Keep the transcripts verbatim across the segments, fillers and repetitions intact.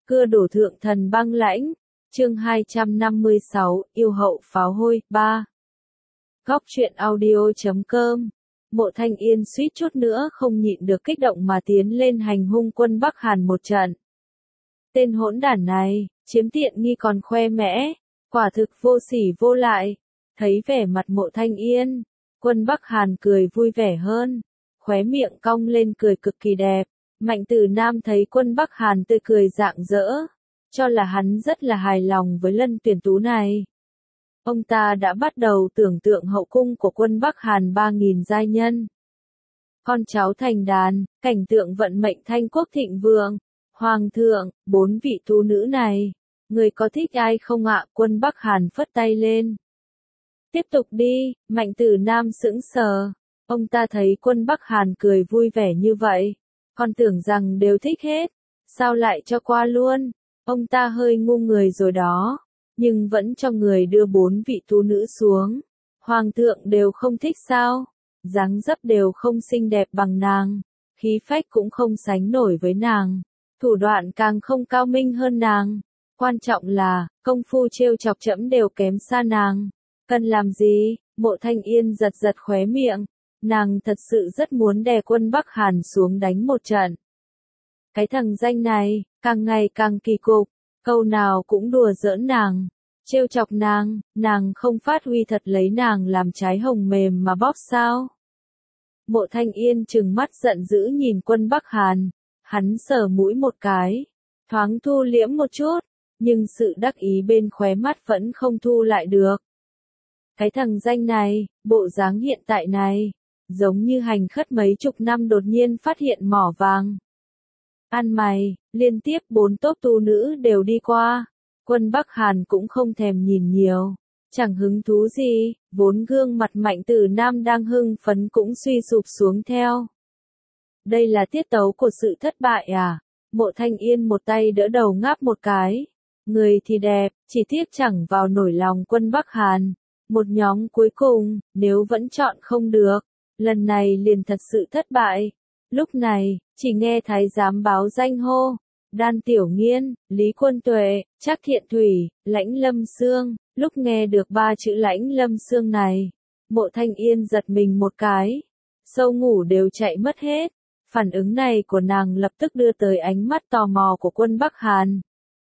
Cưa đổ thượng thần băng lãnh, chương hai trăm năm mươi sáu, yêu hậu pháo hôi, ba. Góc truyện audio chấm com. Mộ Thanh Yên suýt chút nữa không nhịn được kích động mà tiến lên hành hung quân Bắc Hàn một trận. Tên hỗn đản này, chiếm tiện nghi còn khoe mẽ, quả thực vô sỉ vô lại. Thấy vẻ mặt Mộ Thanh Yên, quân Bắc Hàn cười vui vẻ hơn, khóe miệng cong lên cười cực kỳ đẹp. Mạnh Tử Nam thấy quân Bắc Hàn tươi cười rạng rỡ, cho là hắn rất là hài lòng với lần tuyển tú này. Ông ta đã bắt đầu tưởng tượng hậu cung của quân Bắc Hàn ba nghìn giai nhân. Con cháu thành đàn, cảnh tượng vận mệnh thanh quốc thịnh vượng, hoàng thượng, bốn vị tú nữ này. Người có thích ai không ạ? Quân Bắc Hàn phất tay lên. Tiếp tục đi, Mạnh Tử Nam sững sờ. Ông ta thấy quân Bắc Hàn cười vui vẻ như vậy, còn tưởng rằng đều thích hết, sao lại cho qua luôn, ông ta hơi ngu người rồi đó, nhưng vẫn cho người đưa bốn vị tú nữ xuống. Hoàng thượng đều không thích sao, dáng dấp đều không xinh đẹp bằng nàng, khí phách cũng không sánh nổi với nàng, thủ đoạn càng không cao minh hơn nàng, quan trọng là, công phu trêu chọc trẫm đều kém xa nàng, cần làm gì? Mộ Thanh Yên giật giật khóe miệng. Nàng thật sự rất muốn đè quân Bắc Hàn xuống đánh một trận. Cái thằng danh này, càng ngày càng kỳ cục, câu nào cũng đùa giỡn nàng, trêu chọc nàng, nàng không phát huy thật lấy nàng làm trái hồng mềm mà bóp sao. Mộ Thanh Yên trừng mắt giận dữ nhìn quân Bắc Hàn, hắn sờ mũi một cái, thoáng thu liễm một chút, nhưng sự đắc ý bên khóe mắt vẫn không thu lại được. Cái thằng danh này, bộ dáng hiện tại này, giống như hành khất mấy chục năm đột nhiên phát hiện mỏ vàng. Ăn mày, liên tiếp bốn tốp tu nữ đều đi qua, quân Bắc Hàn cũng không thèm nhìn nhiều, chẳng hứng thú gì, vốn gương mặt Mạnh Tử Nam đang hưng phấn cũng suy sụp xuống theo. Đây là tiết tấu của sự thất bại à? Mộ Thanh Yên một tay đỡ đầu ngáp một cái, người thì đẹp, chỉ tiếc chẳng vào nổi lòng quân Bắc Hàn. Một nhóm cuối cùng, nếu vẫn chọn không được, lần này liền thật sự thất bại. Lúc này, chỉ nghe thái giám báo danh hô, Đan Tiểu Nghiên, Lý Quân Tuệ, Trác Thiện Thủy, Lãnh Lâm Sương. Lúc nghe được ba chữ Lãnh Lâm Sương này, Mộ Thanh Yên giật mình một cái, sâu ngủ đều chạy mất hết. Phản ứng này của nàng lập tức đưa tới ánh mắt tò mò của quân Bắc Hàn.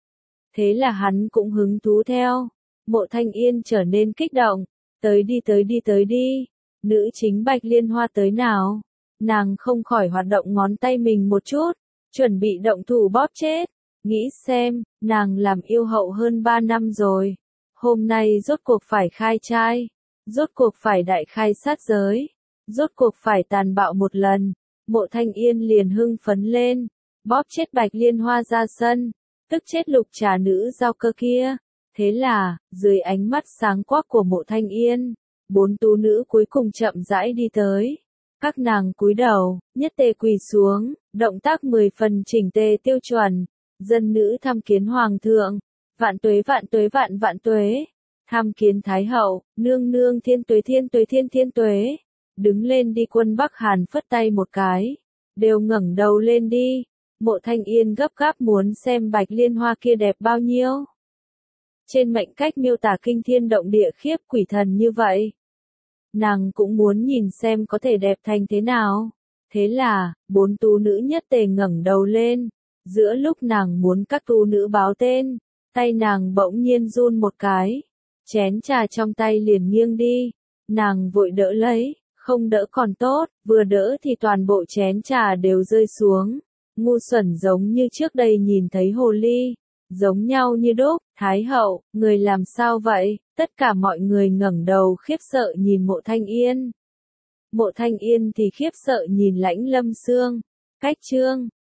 Thế là hắn cũng hứng thú theo. Mộ Thanh Yên trở nên kích động, tới đi tới đi tới đi, nữ chính Bạch Liên Hoa tới nào, nàng không khỏi hoạt động ngón tay mình một chút, chuẩn bị động thủ bóp chết, nghĩ xem, nàng làm yêu hậu hơn ba năm rồi, hôm nay rốt cuộc phải khai trai, rốt cuộc phải đại khai sát giới, rốt cuộc phải tàn bạo một lần, Mộ Thanh Yên liền hưng phấn lên, bóp chết Bạch Liên Hoa ra sân, tức chết lục trà nữ giao cơ kia. Thế là, dưới ánh mắt sáng quắc của Mộ Thanh Yên, bốn tú nữ cuối cùng chậm rãi đi tới. Các nàng cúi đầu, nhất tề quỳ xuống, động tác mười phần chỉnh tề tiêu chuẩn. Dân nữ tham kiến hoàng thượng, vạn tuế vạn tuế vạn vạn tuế. Tham kiến thái hậu, nương nương thiên tuế thiên tuế thiên thiên tuế. Đứng lên đi, quân Bắc Hàn phất tay một cái, đều ngẩng đầu lên đi. Mộ Thanh Yên gấp gáp muốn xem Bạch Liên Hoa kia đẹp bao nhiêu. Trên mệnh cách miêu tả kinh thiên động địa khiếp quỷ thần như vậy. Nàng cũng muốn nhìn xem có thể đẹp thành thế nào. Thế là, bốn tú nữ nhất tề ngẩng đầu lên. Giữa lúc nàng muốn các tú nữ báo tên, tay nàng bỗng nhiên run một cái. Chén trà trong tay liền nghiêng đi. Nàng vội đỡ lấy, không đỡ còn tốt, vừa đỡ thì toàn bộ chén trà đều rơi xuống. Ngu xuẩn giống như trước đây nhìn thấy hồ ly. Giống nhau như đúc, Thái hậu, người làm sao vậy? Tất cả mọi người ngẩng đầu khiếp sợ nhìn Mộ Thanh Yên. Mộ Thanh Yên thì khiếp sợ nhìn Lãnh Lâm Sương. Cách chương,